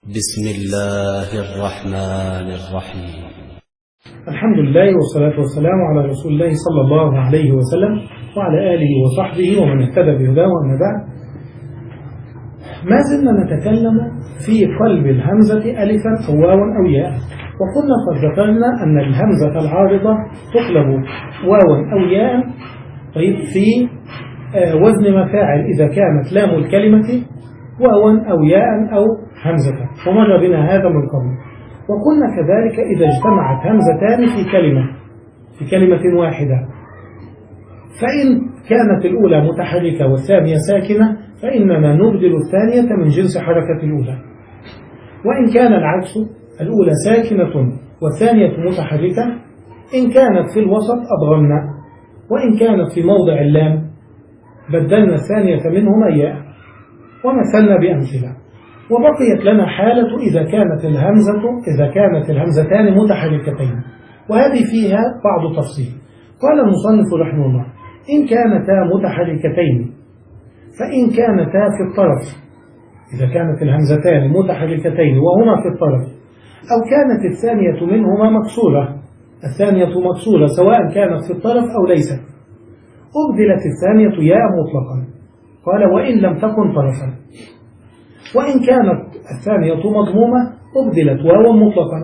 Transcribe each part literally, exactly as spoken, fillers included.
بسم الله الرحمن الرحيم. الحمد لله والصلاة والسلام على رسول الله صلى الله عليه وسلم وعلى آله وصحبه ومن اهتدى بهداه. وأما بعد، ما زلنا نتكلم في قلب الهمزة ألفا أو واوا أو ياء، وكنا قد ذكرنا أن الهمزة العارضة تقلب واوا أو ياء طيب في وزن مفاعل إذا كانت لام الكلمة واوا أو ياء أو همزة، ومر بنا هذا من قبل. وقلنا كذلك إذا اجتمعت همزتان في كلمة في كلمة واحدة، فإن كانت الأولى متحركة والثانية ساكنة فإننا نبدل الثانية من جنس حركة الأولى، وإن كان العكس الأولى ساكنة والثانية متحركة إن كانت في الوسط أضغمنا، وإن كانت في موضع اللام بدلنا الثانية منهما ياء، ومثلنا بأمثلة. وبقيت لنا حالة إذا كانت الهمزة إذا كانت الهمزتان متحركتين، وهذه فيها بعض تفصيل. قال المصنف رحمه الله: إن كانتا متحركتين فإن كانتا في الطرف، إذا كانت الهمزتان متحركتين وهما في الطرف، أو كانت الثانية منهما مكسورة الثانية مكسورة سواء كانت في الطرف أو ليست، أبدلت الثانية ياء مطلقا. قال: وإن لم تكن طرفا. وإن كانت الثانية مضمومة أبدلت واوا مطلقا.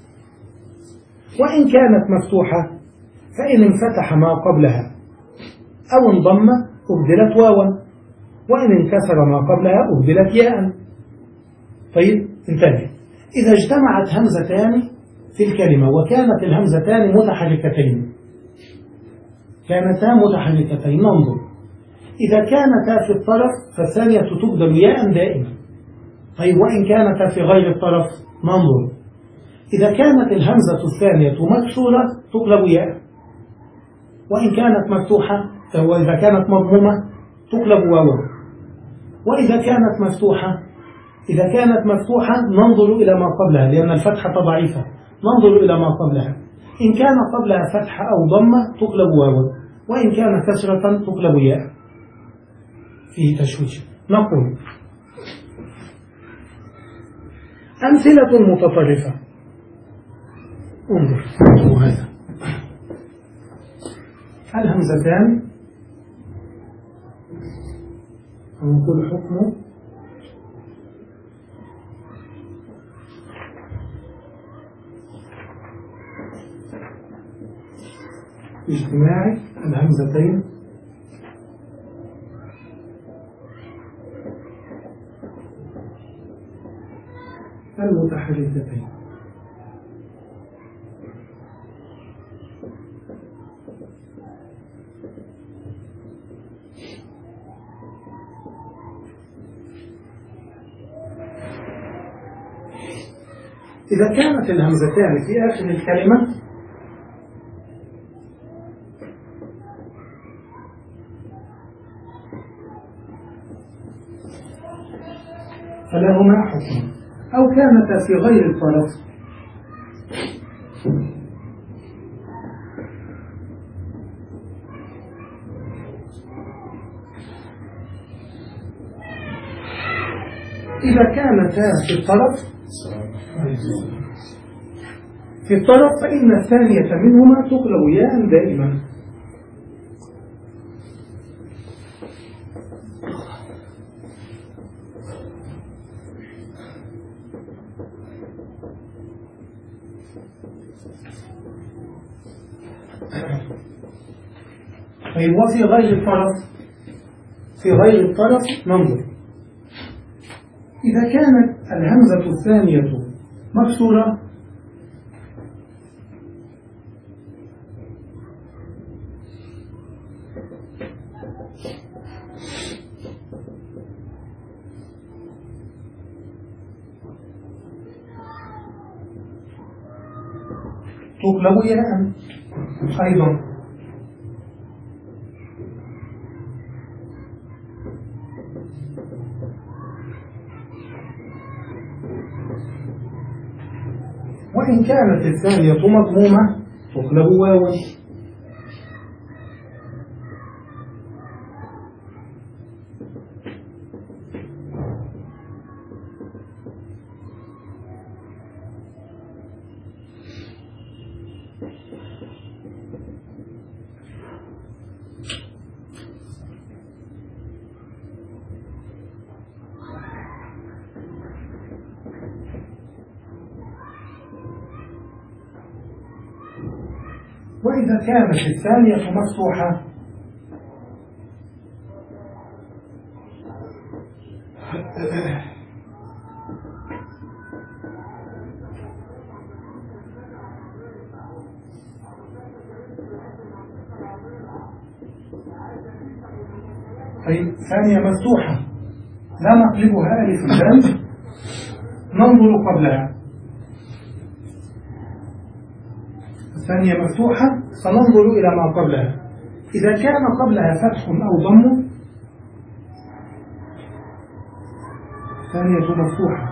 وإن كانت مفتوحة فإن انفتح ما قبلها أو انضم أبدلت واوا، وإن انكسر ما قبلها أبدلت ياء. طيب انتبه، إذا اجتمعت همزتان في الكلمة وكانت الهمزتان متحركتين كانتا متحركتين ننظر. إذا كانتا في الطرف فالثانية تبدل ياء دائما. طيب وإن كانتا في غير الطرف ننظر. إذا كانت الهمزة الثانية مكسورة تقلب ياء، وإن كانت مفتوحة وإذا كانت مضمومة تقلب واوا، وإذا كانت مفتوحة إذا كانت مفتوحة ننظر إلى ما قبلها لأن الفتحة ضعيفة، ننظر إلى ما قبلها. إن كان قبلها فتحة أو ضمة تقلب واوا، وإن كان كسرة تقلب ياء. فيه تشويش. نقول: أمثلة متطرفة. انظر هذا الهمزتان، نقول حكم اجتماع الهمزتين المتحركتين. إذا كانت الهمزتان في آخر الكلمة فلهما حكم، أو كانتا في غير الطرف إذا كانتا في الطرف في الطرف فإن الثانية منهما تقلب ياء دائما. طيب وفي غير الطرف في غير الطرف ننظر. إذا كانت الهمزة الثانية مكسورة تقلب ياء أيضا. وإن كانت الثانية مضمومة تقلب واوا. وإذا كانت الثانية مفتوحة طيب ثانية مفتوحة لا نقلبها ألف بل ننظر قبلها. الثانية مفتوحة سننظر إلى ما قبلها. إذا كان قبلها فتح أو ضم ثانية مفتوحة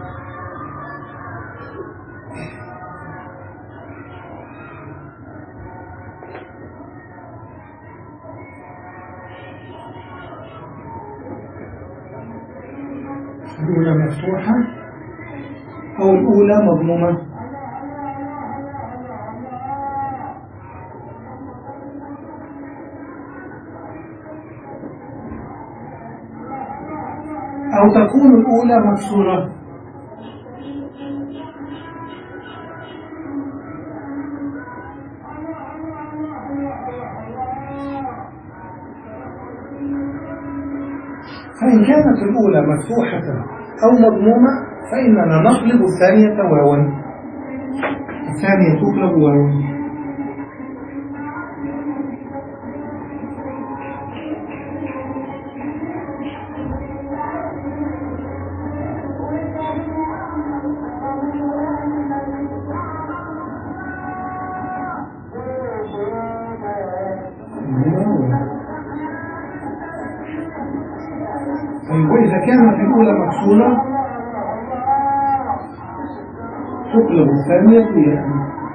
الأولى مفتوحة أو الأولى مضمومة. أو تكون الأولى مكسورة. فإن كانت الأولى مفتوحة أو مضمومة فإننا نقلب الثانية واوا. الثانية تقلب واوا. وإذا كانت الأولى مكسورة تقلب الثانية ياء.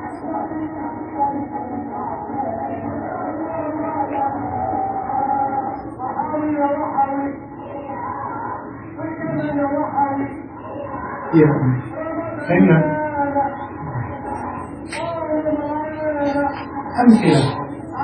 ياء. فهمنا؟ أمثلة.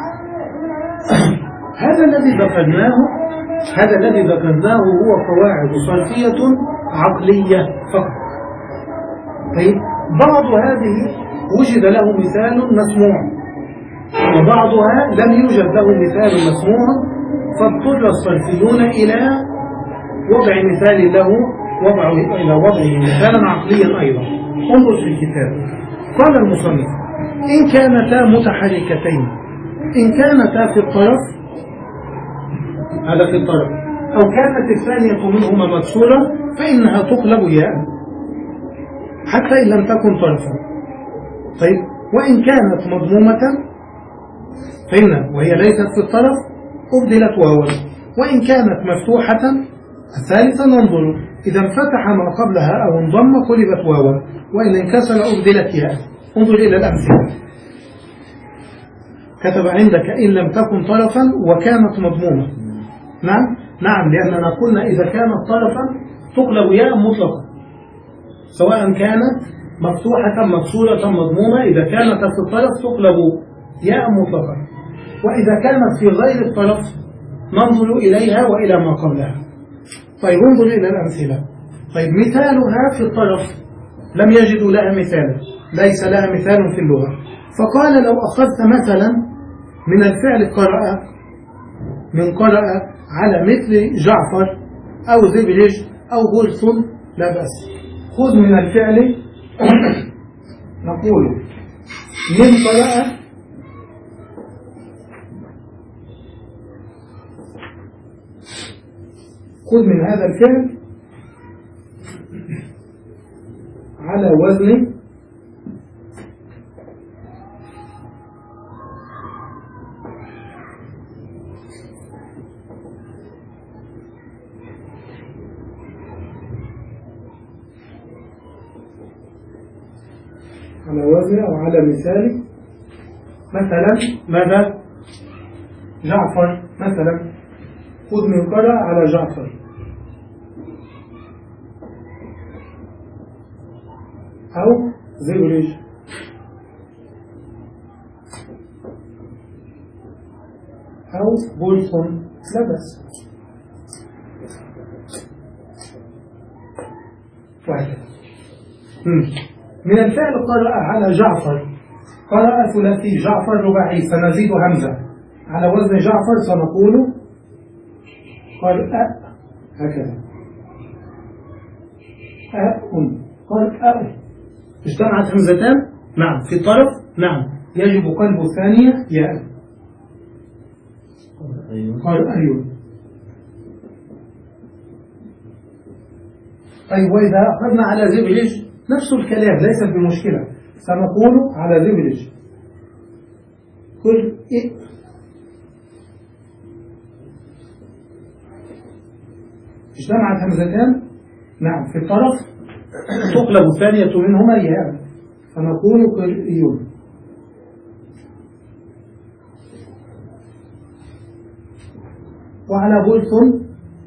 هذا الذي ذكرناه هذا الذي ذكرناه هو قواعد صرفية عقلية فقط. طيب بعض هذه وجد له مثال مسموع وبعضها لم يوجد له مثال مسموع، فاضطر الصرفيون إلى وضع مثال له وضع إلى وضعه مثالا عقليا أيضا. انظر في الكتاب. قال المصنف: إن كانتا متحركتين، إن كانتا في الطرف، هذا في الطرف، أو كانت الثانية منهما مكسورة فإنها تقلب ياء حتى إن لم تكن طرفا. طيب وإن كانت مضمومة فإن وهي ليست في الطرف أبدلت واوا. وإن كانت مفتوحة الثالثة ننظر إذا انفتح ما قبلها أو انضم قلبت واوا، وإن انكسر أبدلت ياء. انظر إلى الأمثلة. كتب عندك إن لم تكن طرفا وكانت مضمومة. نعم نعم لأننا قلنا إذا كانت طرفا تقلب ياء مطلقا، سواء كانت مفتوحة مكسورة مضمومة. إذا كانت في الطرف تقلب ياء مطلقا، وإذا كانت في غير الطرف ننظر إليها وإلى ما قبلها. طيب انظر إلى الأمثلة. طيب مثالها في الطرف لم يجدوا لها مثالا، ليس لها مثال في اللغة. فقال لو أخذت مثلا من الفعل قرأ، من قرأ على مثل جعفر أو زبرج أو غرث لا بأس. خذ من الفعل نقول من قرأ خذ من هذا الفعل على وزن على وزن أو على مثال. مثلا ماذا؟ جعفر مثلا. خذ من قرأ على جعفر أو زبرج أو غرث لا بأس. وهكذا. من الفعل قرأ على جعفر قرأ ثلاثي جعفر رباعي سنزيد همزة على وزن جعفر سنقول قرأ هكذا أ قرأ. اجتمعت همزتان؟ نعم. في الطرف؟ نعم. يجب قلب الثانية ياء. قرأ أيوه. طيب وإذا أخذنا على زبلج نفس الكلام ليس بمشكلة، سنقول على زبلج قل إيه. اجتمعت همزتان؟ نعم. في الطرف تقلب الثانية منهما ياء فنقول قرئيون. وعلى بلث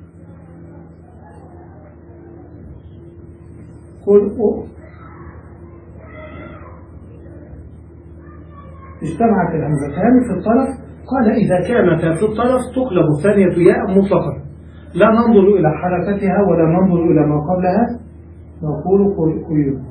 قرئ. اجتمعت الهمزتان في الطرف. قال إذا كانتا في الطرف تقلب الثانية ياء مطلقا لا ننظر إلى حركتها ولا ننظر إلى ما قبلها نقول قرئيون.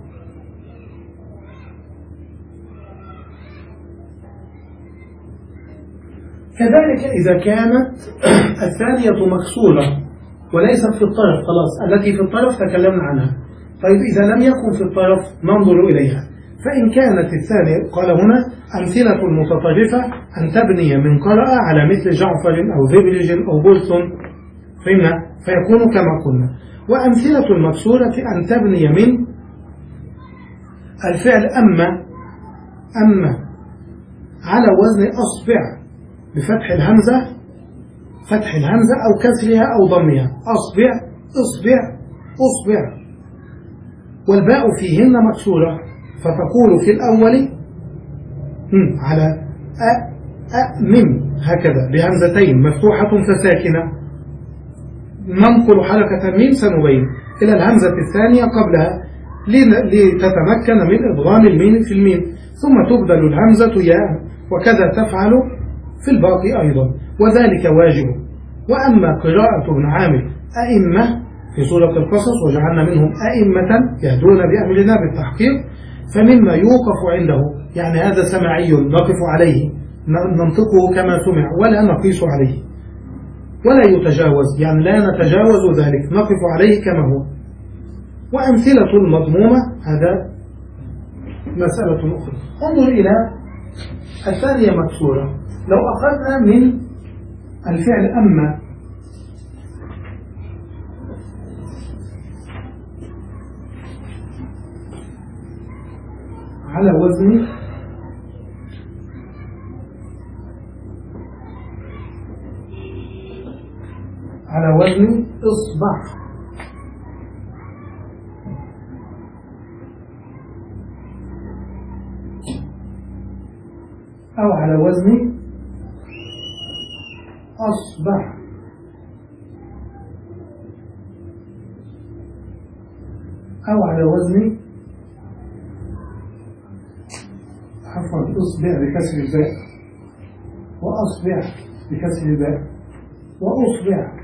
كذلك إذا كانت الثانية مكسورة وليست في الطرف خلاص، التي في الطرف تكلمنا عنها. طيب إذا لم يكن في الطرف ننظر إليها. فإن كانت الثانية قال هنا أمثلة متطرفة أن تبني من قرأ على مثل جعفر أو ذبلج أو بلث، فهمنا؟ فيكون كما قلنا. وأمثلة المكسورة أن تبني من الفعل أما أما على وزن أصبع بفتح الهمزة، فتح الهمزة أو كسرها أو ضمها. أصبع أصبع أصبع، والباء فيهن مكسورة فتقول في الأول على أ أمم هكذا بهمزتين مفتوحة فساكنة. ننقل حركة الميم سنبين إلى الهمزة الثانية قبلها لتتمكن من إضغام الميم في الميم، ثم تبدل الهمزة ياء، وكذا تفعل في الباقي أيضا، وذلك واجب. وأما قراءة ابن عامر أئمة في سورة القصص وجعلنا منهم أئمة يهدون بأمرنا بالتحقيق، فمما يوقف عنده يعني هذا سماعي نقف عليه ننطقه كما سمع ولا نقيس عليه ولا يتجاوز، يعني لا نتجاوز ذلك نقف عليه كما هو. وأمثلة المضمومة هذا مسألة أخرى. انظر إلى الثانية مكسورة. لو أخذنا من الفعل أما على وزن على وزن إصبع أو على وزن أصبح أو على وزن عفوا أصبع بكسر الباء وأصبع بكسر الباء وأصبع.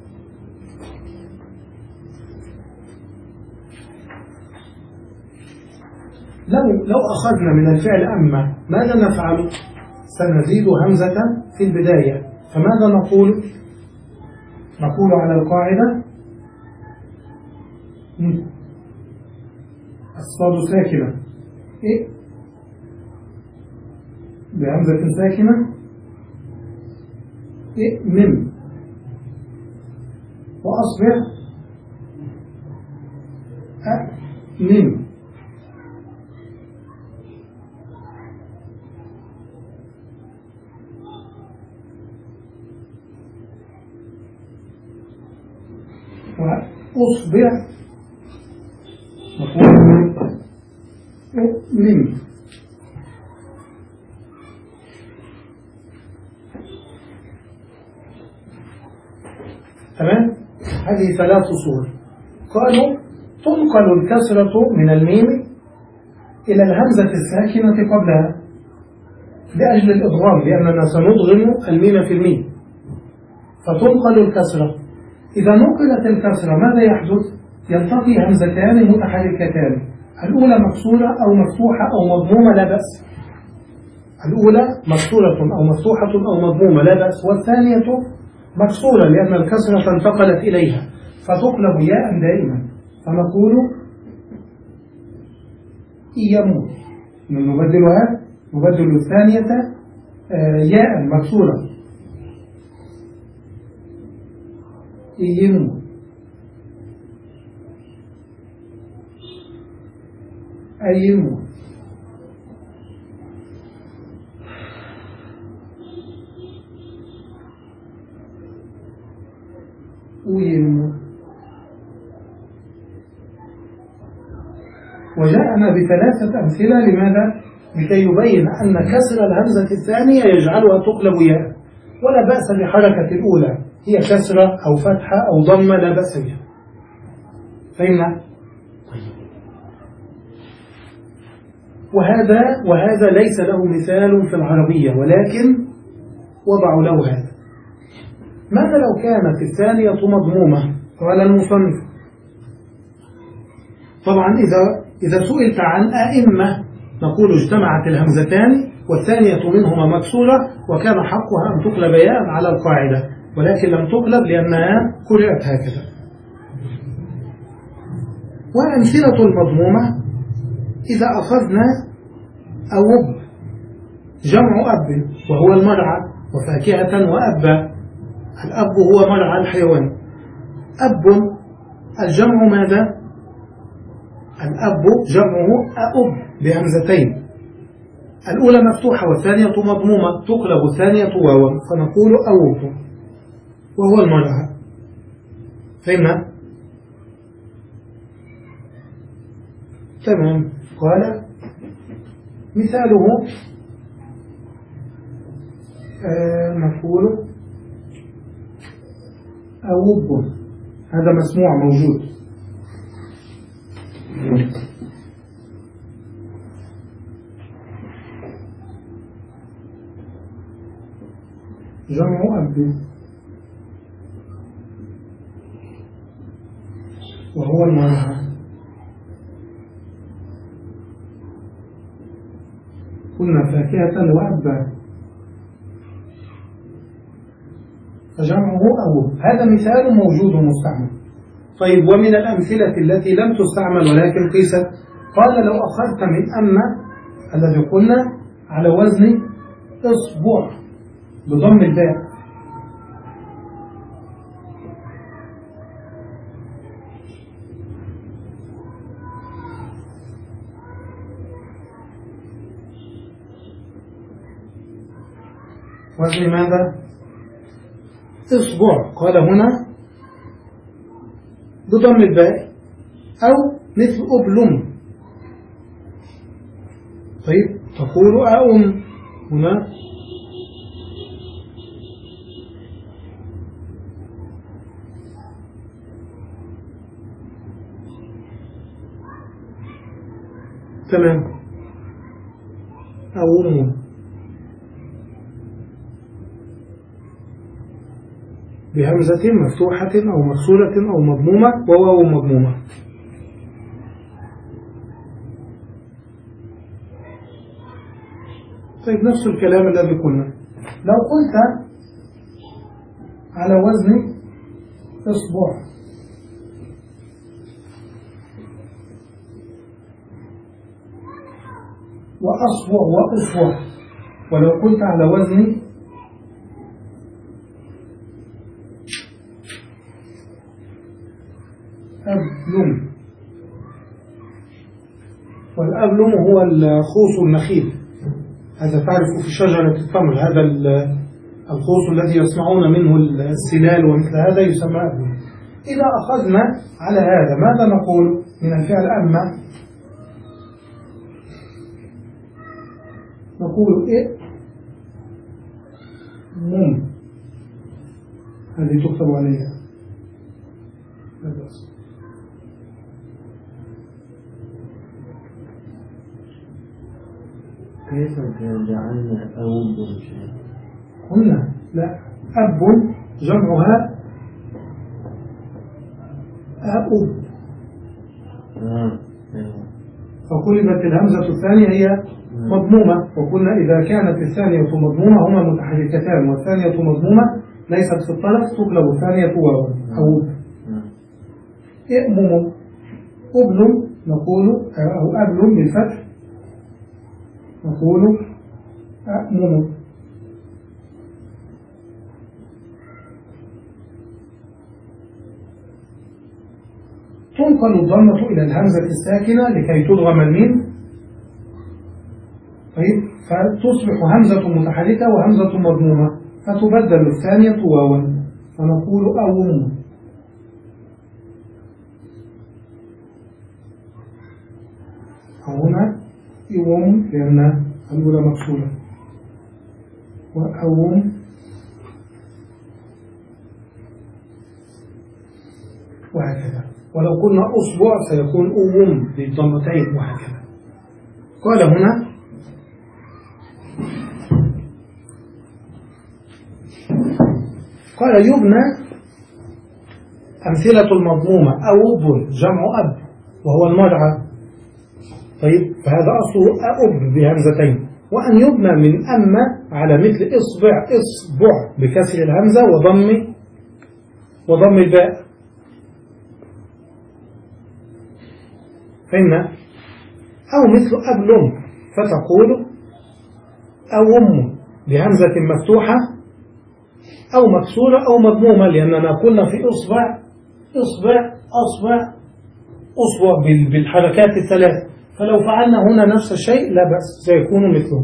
لو لو أخذنا من الفعل أما ماذا نفعل؟ سنزيد همزة في البداية، فماذا نقول؟ نقول على القاعدة الصاد ساكنة إيه؟ بهمزة ساكنة إيه؟ من وأصبح أ من. وأصبع مفهوم من. تمام. هذه ثلاث صور. قالوا تنقل الكسرة من الميم إلى الهمزة الساكنة قبلها لأجل الإضغام، لأننا سنضغم الميم في الميم، فتنقل الكسرة. إذا نقلت الكسرة ماذا يحدث؟ يلتقي همزتان متحركتان، الأولى مكسورة أو مفتوحة أو مضمومة لا بأس، الأولى مكسورة أو مفتوحة أو مضمومة لا بأس، والثانية مكسورة لأن الكسرة انتقلت إليها فتقلب ياء دائما، فنقول يموت. نبدلها نبدل الثانية ياء مكسورة يموت أيموت. ويموت. وجاءنا بثلاثة أمثلة، لماذا؟ لكي يبين أن كسر الهمزة الثانية يجعلها تقلب ياء، ولا بأس بحركة الأولى، هي كسرة أو فتحة أو ضمة لا بأس بها. فهمنا؟ وهذا وهذا ليس له مثال في العربية، ولكن وضعوا له هذا. ماذا لو كانت الثانية مضمومة؟ قال المصنف طبعا إذا إذا سئلت عن أئمة نقول اجتمعت الهمزتان والثانية منهما مكسورة وكان حقها أن تقلب ياء على القاعدة، ولكن لم تقلب لأنها قرأت هكذا. وأمثلة المضمومة إذا أخذنا أوب جمع أب وهو المرعى، وفاكهة وأبا، الأب هو مرعى الحيوان. أب الجمع ماذا؟ الأب جمعه أأب بهمزتين، الأولى مفتوحة والثانية مضمومة، تقلب الثانية واوا فنقول أوب وهو المرعى. فهمنا؟ تمام. قال مثاله آه مفعول أوب، هذا مسموع موجود. جمع أب وهو المرعى. قلنا فاكهة وأبا فجمعه أوب، هذا مثال موجود مستعمل. طيب ومن الأمثلة التي لم تستعمل ولكن قيست، قال لو أخذت من أما الذي قلنا على وزن إصبع بضم الباء، وزن ماذا؟ إصبع. قال هنا بضم الباء أو مثل أبلم. طيب تقول أأم هنا تمام أأم بهمزة مفتوحة أو مكسورة أو مضمومة وواو مضمومة. طيب نفس الكلام الذي قلنا، لو قلت على وزن إصبع وأصبع وأصبع، ولو قلت على وزن أبلم، والأبلم هو الخوص النخيل، هذا تعرف في شجرة التمر، هذا الخوص الذي يصنعون منه السلال ومثل هذا يسمى أبلم. إذا أخذنا على هذا ماذا نقول من الفعل أما؟ نقول إيه مم، هذه تكتب عليها كيف جعلنا أوب شيء؟ قلنا لا، أب جمعها أب. آه. أيوة. فقلبت الهمزة الثانية هي مضمومة. وقلنا إذا كانت الثانية مضمومة هما متحركتان والثانية مضمومة ليست في الطرف تقلب الثانية واو أو إئمم. أبل نقول أو أبل بالفتح نقول أأمم. تنقل الضمة إلى الهمزة الساكنة لكي تدغم الميم. طيب فتصبح همزة متحركة وهمزة مضمومة فتبدل الثانية واوا فنقول أوم. هنا يوم لأن الأولى مكسورة وأوم وهكذا. ولو قلنا أصبع سيكون أوم بالضمتين وهكذا. قال هنا قال يبنى أمثلة المضمومة أوب جمع أب وهو المرعى. طيب فهذا أصله أب بهمزتين. وأن يبنى من أما على مثل إصبع إصبع بكسر الهمزة وضم وضم الباء. فإن أو مثل أبل فتقول أوم بهمزة مفتوحة أو مكسورة أو مضمومة لأننا قلنا في إصبع إصبع أصبع أصبع بالحركات الثلاث. فلو فعلنا هنا نفس الشيء لا بأس سيكون مثله.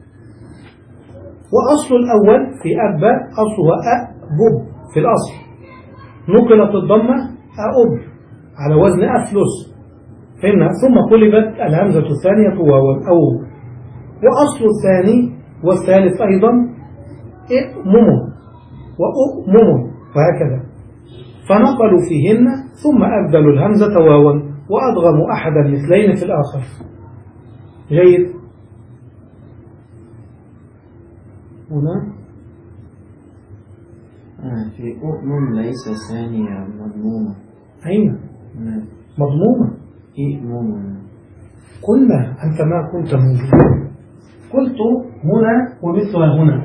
وأصل الأول في أب أصله أبب في الأصل نقلت الضمة أب على وزن أفلس فإن ثم قلبت الهمزة الثانية واو أو. وأصل الثاني والثالث أيضا إئمم وأؤمم وهكذا فنقلوا فيهن ثم أبدلوا الهمزة واوا وأدغموا أحد المثلين في الآخر. جيد. هنا آه في أؤمم ليس ثانية مضمومة. أين مضمومة؟ إئمم. قلنا أنت ما كنت موجود. قلت هنا ومثلها هنا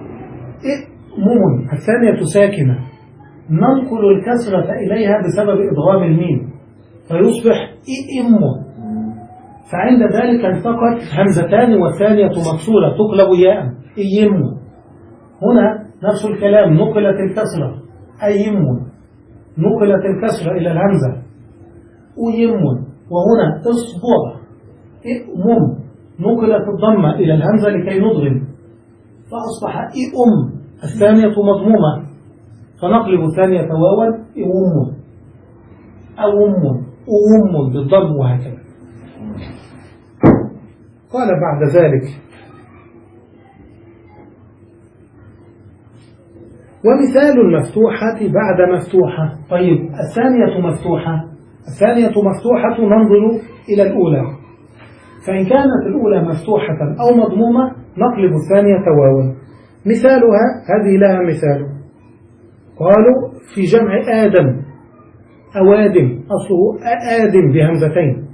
إئمم الثانية ساكنة ننقل الكسرة إليها بسبب إدغام الميم فيصبح إئم. فعند ذلك التقت همزتان والثانية مكسورة تقلب ياء إيم. هنا نفس الكلام نقلت الكسرة أيم نقلت الكسرة إلى الهمزة أيم. وهنا إصبع إئمم نقلت الضمة إلى الهمزة لكي نضغم فأصبح إئم الثانية مضمومة فنقلب الثانية واوا إئم أوم أوم بالضم وهكذا. قال بعد ذلك ومثال المفتوحة بعد مفتوحة. طيب الثانية مفتوحة الثانية مفتوحة ننظر إلى الأولى فإن كانت الأولى مفتوحة أو مضمومة نقلب الثانية واوا. مثالها هذه لها مثال. قالوا في جمع آدم أوادم أصله آدم بهمزتين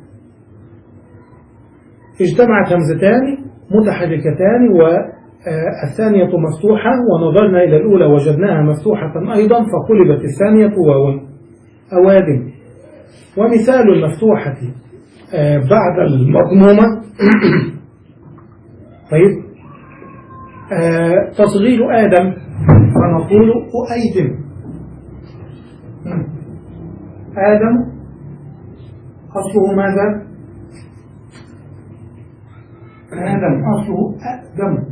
اجتمعت همزتان متحركتان والثانية مفتوحة ونظرنا إلى الأولى وجدناها مفتوحة أيضا فقلبت الثانية واوا أوادم. ومثال المفتوحة بعد المضمومة طيب تصغير آدم فنقول أؤيدم. آدم أصله ماذا؟ آدم أصله أقدم.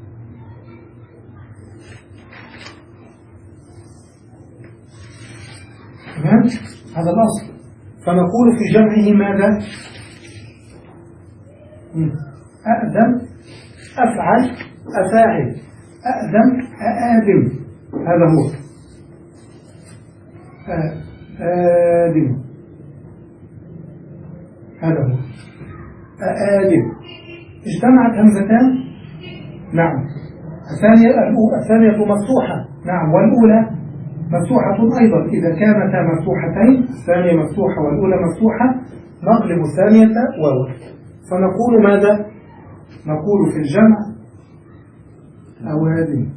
تمام؟ هذا الأصل. فنقول في جمعه ماذا؟ أقدم أفعل أفاعل أقدم أآدم. هذا هو آدم. هذا هو آدم. اجتمعت همزتان نعم الثانية الثانية مفتوحة نعم والأولى مفتوحة أيضا. إذا كانتا مفتوحتين الثانية مفتوحة والأولى مفتوحة نقلب الثانية واو فنقول ماذا؟ نقول في الجمع أوادم.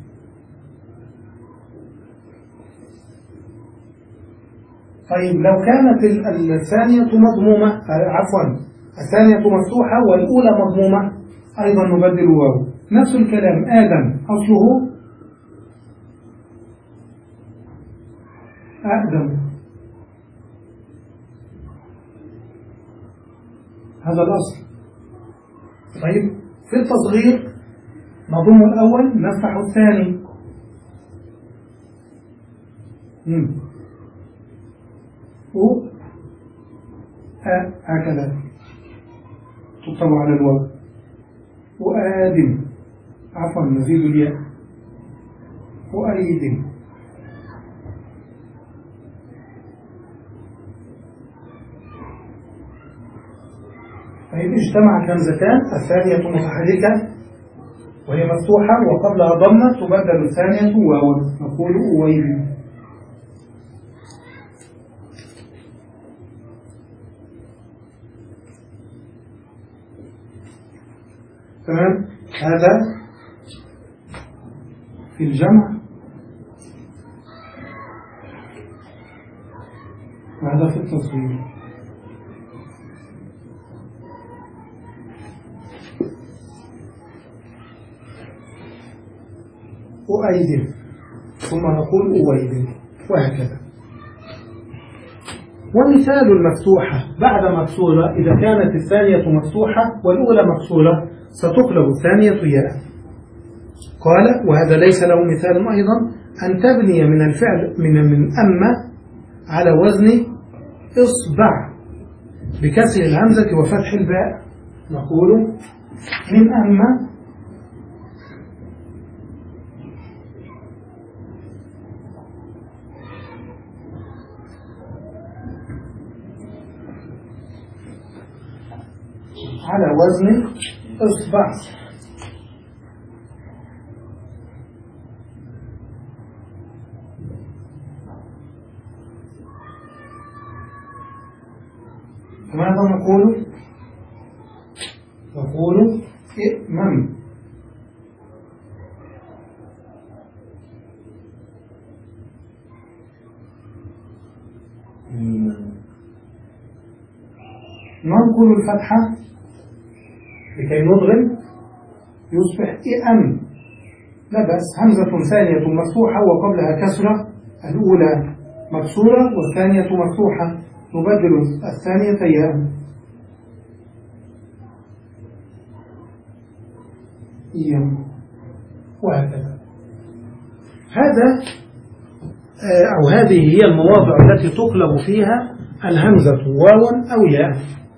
طيب لو كانت الثانية مضمومة، عفوا الثانية مفتوحة والأولى مضمومة، أيضا نبدل واو. نفس الكلام، آدم أصله آدم، هذا الأصل. طيب في التصغير نضم الأول نفتح الثاني، و هكذا تكتب على الواو، وآدم، عفوا نزيد الياء، وأيدم. طيب اجتمعت همزتان، الثانية متحركة وهي مفتوحة وقبلها ضمة، تبدل الثانية واو، نقول أويل. تمام. هذا في الجمع وهذا في التصغير. أؤيد ثم نقول أويد، وهكذا. ومثال المفتوحة بعد مكسورة، إذا كانت الثانية مفتوحة والأولى مكسورة ستقلب الثانية ياء. قال وهذا ليس له مثال أيضا، أن تبني من الفعل من من أما على وزن إصبع بكسر الهمزة وفتح الباء، نقول من أما على وزن إصبع. ماذا نقول؟ نقول إئمم. ننقل الفتحة لكي نضغم يصبح إئم، لا بأس. همزة ثانية مفتوحة وقبلها كسرة، الأولى مكسورة والثانية مفتوحة، نبدل الثانية ياء. إيم، وهكذا. هذا أو هذه هي المواضع التي تقلب فيها الهمزة واوا أو ياء.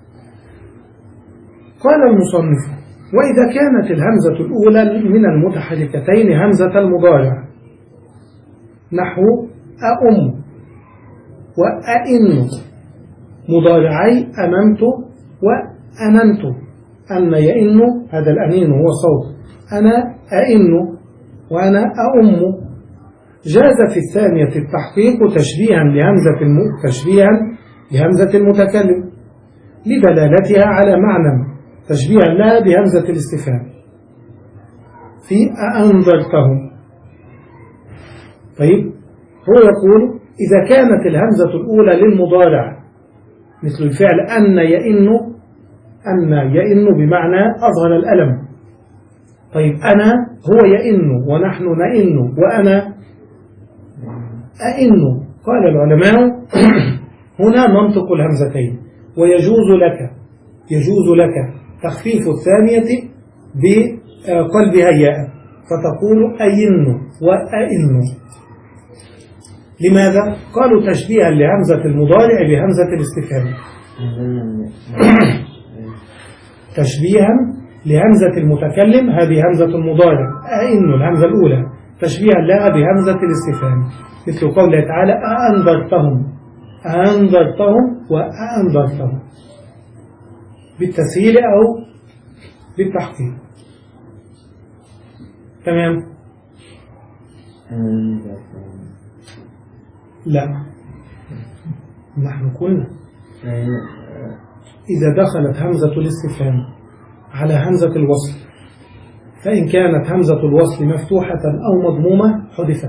قال المصنف وإذا كانت الهمزة الأولى من المتحركتين همزة المضارع نحو أأم وأئن، مضارعي أممت وأننت. أن يئن، هذا الأنين هو صوت، أنا أئن وأنا أأم. جاز في الثانية التحقيق تشبيها لهمزة الم... تشبيها لهمزة المتكلم لدلالتها على معنى، تشبيها لها بهمزة الاستفهام في أأنذرتهم. طيب هو يقول إذا كانت الهمزة الأولى للمضارع مثل الفعل أن يئن، أن يئن بمعنى أظهر الألم. طيب أنا هو يئن ونحن نئن وأنا أئن. قال العلماء هنا منطق الهمزتين، ويجوز لك يجوز لك تخفيف الثانية بقلبها ياء، فتقول أين وأئن. لماذا؟ قالوا تشبيها لهمزة المضارع بهمزة الاستفهام، تشبيها لهمزة المتكلم، هذه همزة المضارع أئن الهمزة الأولى، تشبيها لها بهمزة الاستفهام، مثل قوله تعالى أأنذرتهم، أأنذرتهم وأأنذرتهم، بالتسهيل أو بالتحقيق. تمام؟ لا، نحن قلنا إذا دخلت همزة الاستفهام على همزة الوصل، فإن كانت همزة الوصل مفتوحة أو مضمومة حذفت.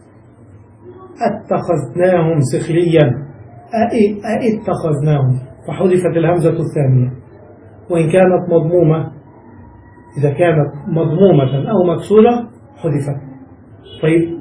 اتخذناهم سخريا، اتخذناهم، فحذفت الهمزة الثانية. وإن كانت مضمومة، إذا كانت مضمومة أو مكسورة حذفت. طيب،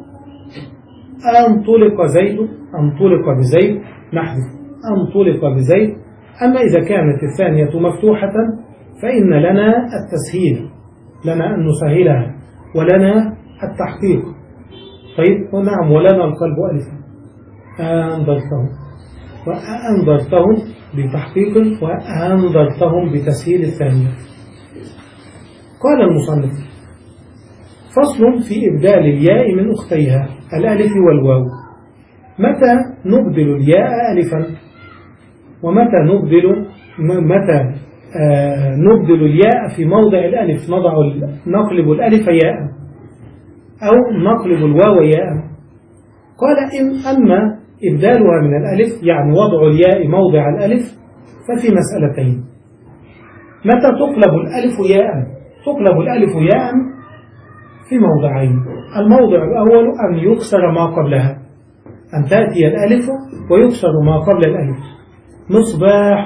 أنطلق زيد، أنطلق بزيد نحذف أنطلق بزيد. أما إذا كانت الثانية مفتوحة فإن لنا التسهيل، لنا أن نسهلها، ولنا التحقيق. طيب، ونعم، ولنا القلب ألفا. أنذرتهم، وأنذرتهم بتحقيق، وأنذرتهم بتسهيل الثانية. قال المصنف: فصل في إبدال الياء من أختيها الألف والواو. متى نبدل الياء ألفا، ومتى نبدل متى آه نبدل الياء في موضع الألف، نضع نقلب الألف ياء أو نقلب الواو ياء. قال: إن أما إبدالها من الألف، يعني وضع الياء موضع الألف، ففي مسألتين. متى تقلب الألف ياء؟ تقلب الألف ياء في موضعين. الموضع الأول أن يكسر ما قبلها، أن تأتي الألف ويكسر ما قبل الألف. مصباح،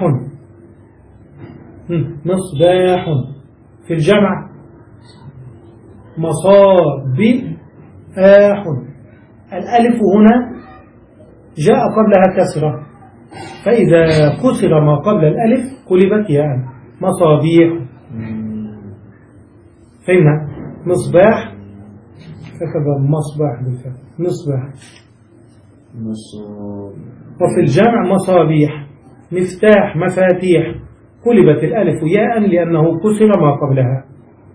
مصباح. في الجمع مصابيح. الألف هنا جاء قبلها كسرة، فإذا كسر ما قبل الألف قلبت ياء. مصابيح. فهمنا؟ مصباح، فكذا مصباح بالفعل، مصباح. وفي الجمع مصابيح. مفتاح، مفاتيح. قلبت الألف ياء لأنه كسر ما قبلها.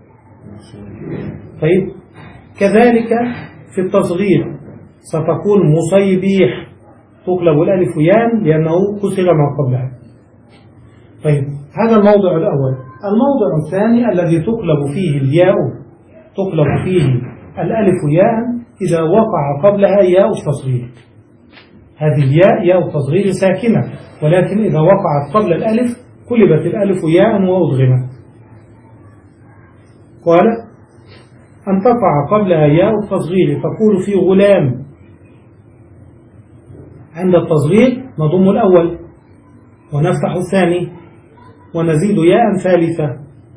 طيب، كذلك في التصغير ستكون مصيبيح، تقلب الألف ياء لأنه كسر ما قبلها. طيب، هذا الموضع الأول. الموضع الثاني الذي تقلب فيه الياء، تقلب فيه الألف ياء إذا وقع قبلها ياء التصغير. هذه الياء ياء التصغير ساكنة، ولكن إذا وقعت قبل الألف قلبت الألف ياء وأدغمت. قال: أن تقع قبلها ياء التصغير، تقول في غلام. عند التصغير نضم الأول ونفتح الثاني ونزيد ياء ثالثة.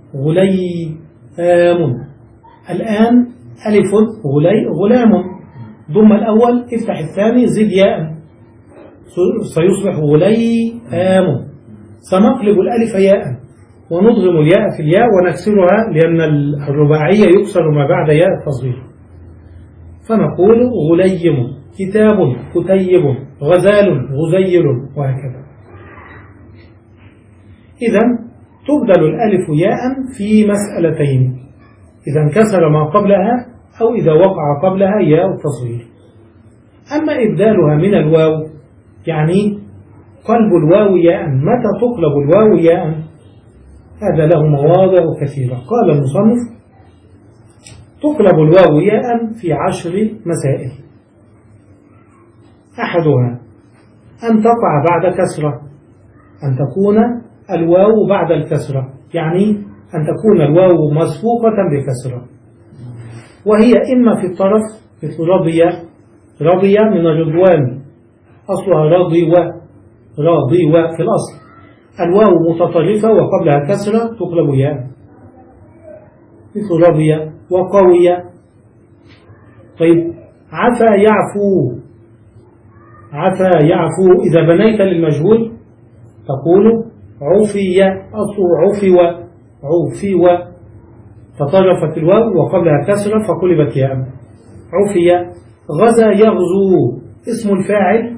غليام. الآن ألف غلي غلام، ضم الأول، افتح الثاني، زد ياء، سيصبح غليام. سنقلب الألف ياء ونضغم الياء في الياء ونكسرها، لأن الرباعية يكسر ما بعد ياء التصغير، فنقول غليم. كتاب، كتيب. غزال، غزير، وهكذا. إذن تبدل الألف ياء في مسألتين: إذا انكسر ما قبلها، أو إذا وقع قبلها ياء التصغير. أما إبدالها من الواو، يعني قلب الواو ياء، متى تقلب الواو ياء؟ هذا له مواضع كثيرة. قال المصنف: تقلب الواو ياء في عشر مسائل. أحدها أن تقع بعد كسرة، أن تكون الواو بعد الكسرة، يعني أن تكون الواو مسبوقة بكسرة، وهي إما في الطرف مثل رضي، رضي من الرضوان، أصلها رضي و راضي و في الأصل. الواو متطرفة وقبلها كسرة تقلب ياء، مثل رضي وقوي. طيب، عفا يعفو، عفا يعفو. إذا بنيت للمجهول تقول عفي، أصله عفو، عفو، تطرفت الواو وقبلها كسرة فقلبت ياء. عفي. غزا يغزو، اسم الفاعل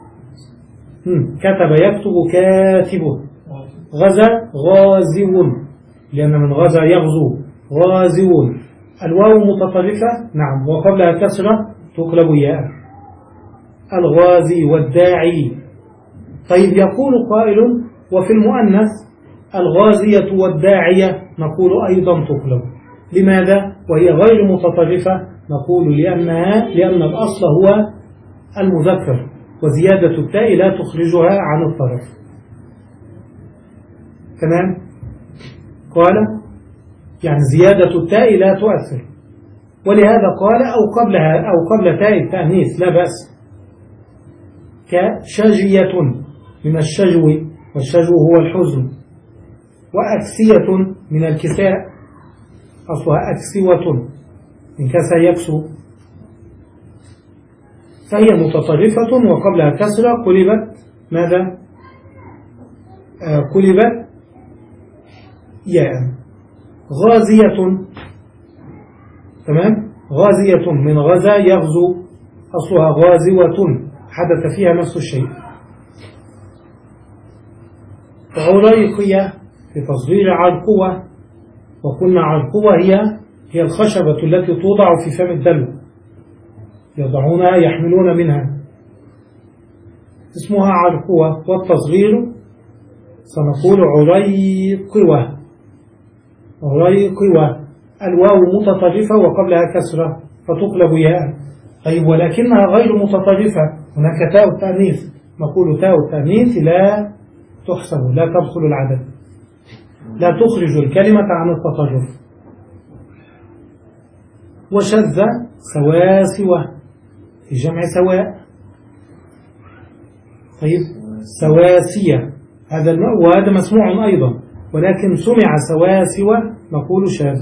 كتب يكتب كاتب. غزا غازو، لأن من غزا يغزو غازو. الواو متطرفة، نعم، وقبلها كسرة تقلب ياء. الغازي والداعي. طيب، يقول قائل: وفي المؤنث الغازية والداعية، نقول أيضا تقلب. لماذا؟ وهي غير متطرفة. نقول لأنها لأن الأصل هو المذكر، وزيادة التاء لا تخرجها عن الطرف. تمام؟ قال: يعني زيادة التاء لا تؤثر، ولهذا قال أو قبلها أو قبل تاء التأنيث لا بأس، كشجية من الشجو، والشجو هو الحزن، وأكسية من الكساء، أصلها أكسوة من كسى يكسو، فهي متطرفة وقبلها كسرة قلبت ماذا؟ آه قلبت ياء. غازية، تمام، غازية من غزا يغزو، أصلها غازوة حدث فيها نفس الشيء. عريقية في تصغير عرقوة، وقلنا عرقوة هي هي الخشبة التي توضع في فم الدلو، يضعونها يحملون منها، اسمها عرقوة. والتصغير سنقول عريقوة، عريقوة، الواو متطرفة وقبلها كسرة فتقلب ياء. طيب ولكنها غير متطرفة، هناك تاء التأنيث، نقول تاء التأنيث لا تحسب، لا تدخل العدد، لا تخرج الكلمة عن التطرف. وشذ سواسوة في جمع سواء. طيب سواسية هذا وهذا مسموع أيضا، ولكن سمع سواسوة نقول شاذ.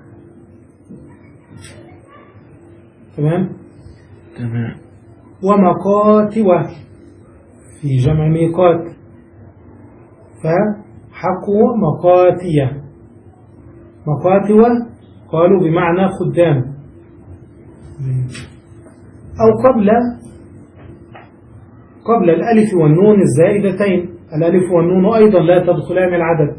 تمام تمام. ومقاتوة في جمع ميقات، فحقوا مقاتية. مقاتوة قالوا بمعنى خدام، أو قبل قبل الألف والنون الزائدتين، الألف والنون أيضا لا تدخلان العدد،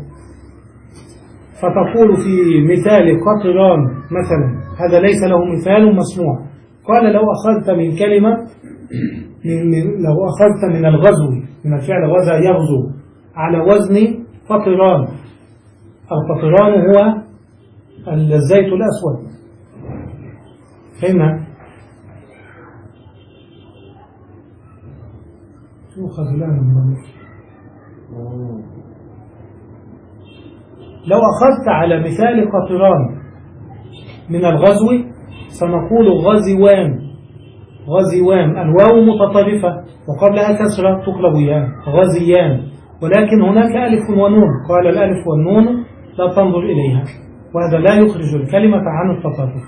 فتقول في مثال قطران مثلا، هذا ليس له مثال مسموع. قال لو أخذت من كلمة من لو أخذت من الغزو، من الفعل غزا يغزو، على وزن قطران، القطران هو الزيت الأسود، فهمنا؟ يؤخذ الآن من لو أخذت على مثال قطران من الغزو سنقول غزوان، غزوان، الواو متطرفة وقبلها كسرة تقلب ياء، غزيان، ولكن هناك ألف ونون، قال الألف والنون لا تنظر إليها، وهذا لا يخرج الكلمة عن التطرف.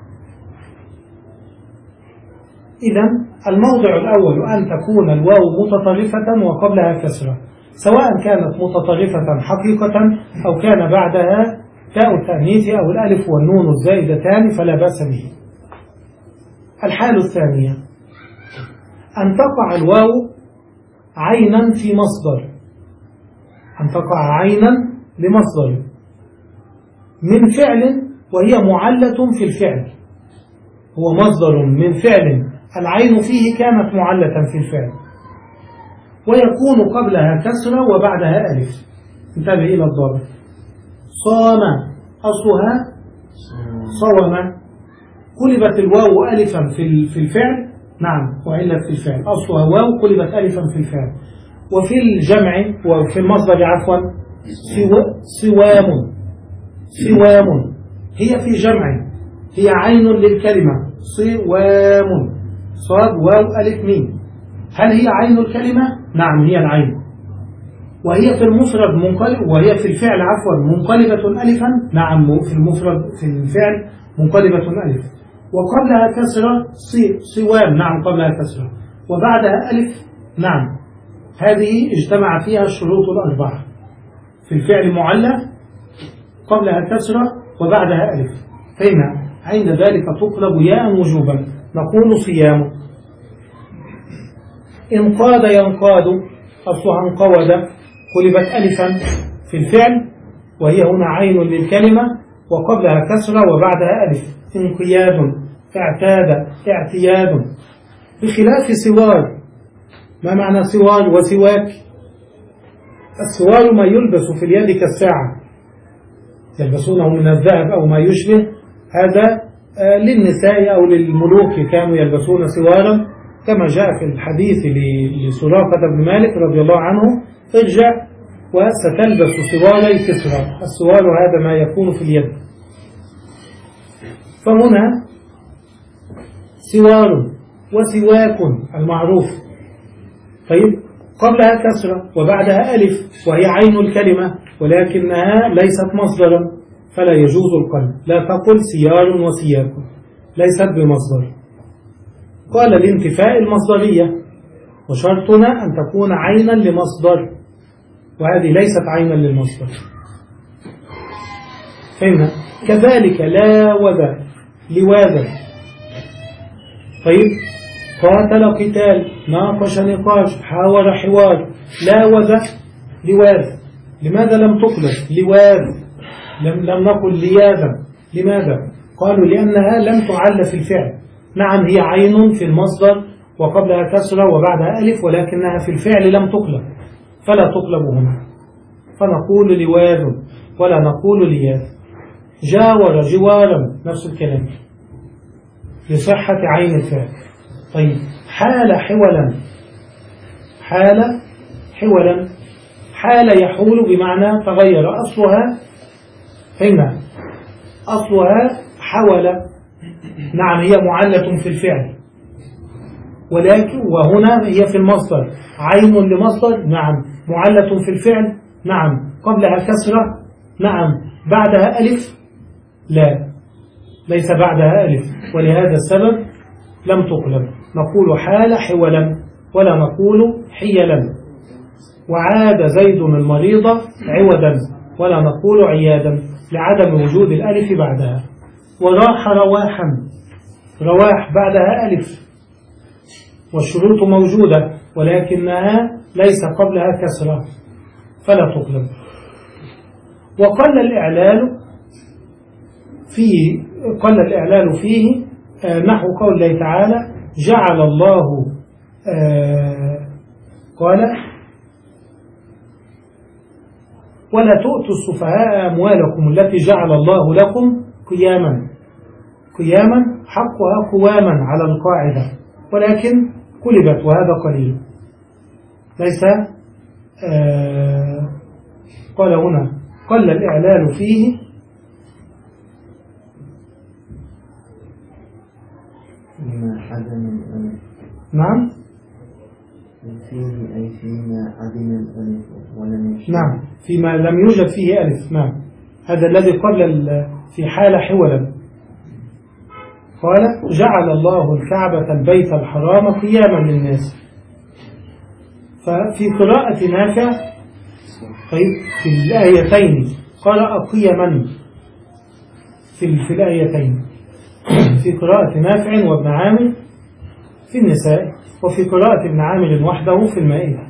إذن الموضع الأول أن تكون الواو متطرفة وقبلها كسرة، سواء كانت متطرفة حقيقة أو كان بعدها تاء التأنيث أو الألف والنون الزائدتان فلا بأس به. الحالة الثانية أن تقع الواو عينا في مصدر، أن تقع عينا لمصدر من فعل وهي معلة في الفعل، هو مصدر من فعل العين فيه كانت معلة في الفعل، ويكون قبلها كسرة وبعدها ألف. انتبه إلى الضابط. صام أصلها صوم، قلبت الواو ألفا في الفعل، نعم وعلت في الفعل، أصلها واو قلبت ألفا في الفعل. وفي الجمع وفي المصدر عفوا صوام، صوام هي في جمع، هي عين للكلمة، صوام، صاد واو ألف ميم. هل هي عين الكلمة؟ نعم هي العين، وهي في المفرد منقلب، وهي في الفعل عفوا منقلبة ألفا، نعم في المفرد في الفعل منقلبة ألف، وقبلها كسرة صي صوام، نعم قبلها كسرة وبعدها ألف، نعم هذه اجتمع فيها الشروط الأربعة، في الفعل معلة قبلها كسرة وبعدها ألف، فهنا عند ذلك تقلب ياء وجوبا، نقول صيام. انقاد ينقاد أصلها انقود، قلبت ألفا في الفعل وهي هنا عين للكلمة وقبلها كسرة وبعدها ألف. انقياد، اعتاد، اعتياد. بخلاف سوار، ما معنى سوار وسواك؟ السوار ما يلبس في اليد كالساعة، يلبسونه من الذهب أو ما يشبه، هذا للنساء أو للملوك كانوا يلبسون سوارا، كما جاء في الحديث لسراقة بن مالك رضي الله عنه: ارجع وستلبس سواري كسرى. السوار هذا ما يكون في اليد، فهنا سوار وسواك المعروف، طيب قبلها كسرة وبعدها ألف وهي عين الكلمة ولكنها ليست مصدرا فلا يجوز القلب، لا تقل سيار وسياك، ليست بمصدر. قال لانتفاء المصدرية وشرطنا أن تكون عينا لمصدر، وهذه ليست عينا للمصدر. فهمنا؟ كذلك لا وذا لواذا، طيب قاتل قتال، ناقش نقاش، حاور حوار، لا وذا لواذ. لماذا لم تقلب لواذ؟ لم, لم نقل لياذا. لماذا؟ قالوا لأنها لم تعل في الفعل. نعم هي عين في المصدر وقبلها كسرة وبعدها ألف ولكنها في الفعل لم تقلب فلا تقلب هنا، فنقول لواذ ولا نقول لياذ. جاور جوارا نفس الكلام لصحة عين الفعل. طيب حال حولا، حال حولا، حال يحول بمعنى تغير أصلها، فهمنا أصلها حول، نعم هي معلة في الفعل ولكن وهنا هي في المصدر، عين لمصدر، نعم معلة في الفعل، نعم قبلها كسرة، نعم بعدها ألف، لا ليس بعدها ألف، ولهذا السبب لم تقلب. نقول حال حولا ولا نقول حيلا. وعاد زيد المريضة عودا ولا نقول عيادا لعدم وجود الألف بعدها. وراح رواحا، رواح بعدها ألف والشروط موجودة ولكنها ليس قبلها كسرة فلا تقلب. وقل الإعلال فيه، قل الإعلال فيه نحو قول الله تعالى جعل الله آه قال ولا تؤتوا السفهاء أموالكم التي جعل الله لكم قياما. قياما حقها قواما على القاعدة ولكن قلبت وهذا قليل ليس آه قال هنا قل الإعلال فيه فيما عدم الألف. نعم فيه أي فيما عدم الألف ولم يشتغل. نعم فيما لم يوجد فيه ألف. نعم هذا الذي قبل في حال حولا. قال جعل الله الكعبة البيت الحرام قياما للناس. ففي قراءة نافع طيب في الآيتين قرأ قيما في, في الآيتين في قراءة نافع وابن عامر في النساء وفي قراءة ابن عامر وحده في المائدة.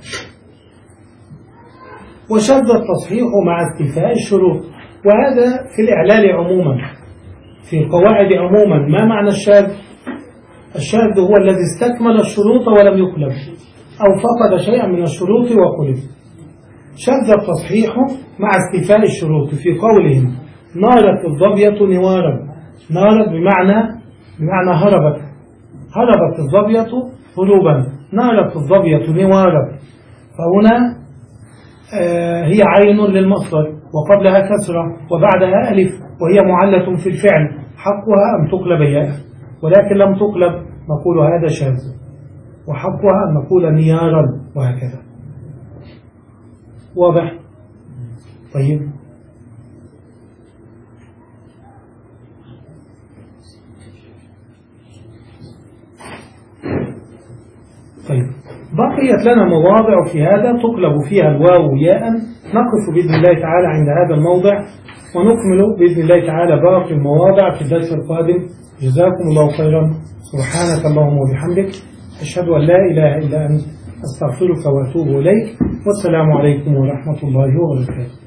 وشذ التصحيح مع استيفاء الشروط، وهذا في الإعلال عموما، في القواعد عموما. ما معنى الشاذ؟ الشاذ هو الذي استكمل الشروط ولم يقلب أو فقد شيئا من الشروط وقلب. شذ التصحيح مع استيفاء الشروط في قولهم نارت الظبية نوارا. نارت بمعنى بمعنى هربت، هربت الظبية هروبا، نارت الظبية نوارا. فهنا آه هي عين للمصدر وقبلها كسرة وبعدها ألف وهي معلة في الفعل، حقها أن تقلب ياء ولكن لم تقلب نقول هذا شاذ، وحقها أن نقول نيارا وهكذا. واضح؟ طيب طيب بقيت لنا مواضع في هذا تقلب فيها الواو ياء. نقف بإذن الله تعالى عند هذا الموضع ونكمل بإذن الله تعالى باقي المواضع في الدرس القادم. جزاكم الله خيرا. سبحانك اللهم وبحمدك أشهد أن لا إله إلا أنت أستغفرك وأتوب إليك. والسلام عليكم ورحمة الله وبركاته.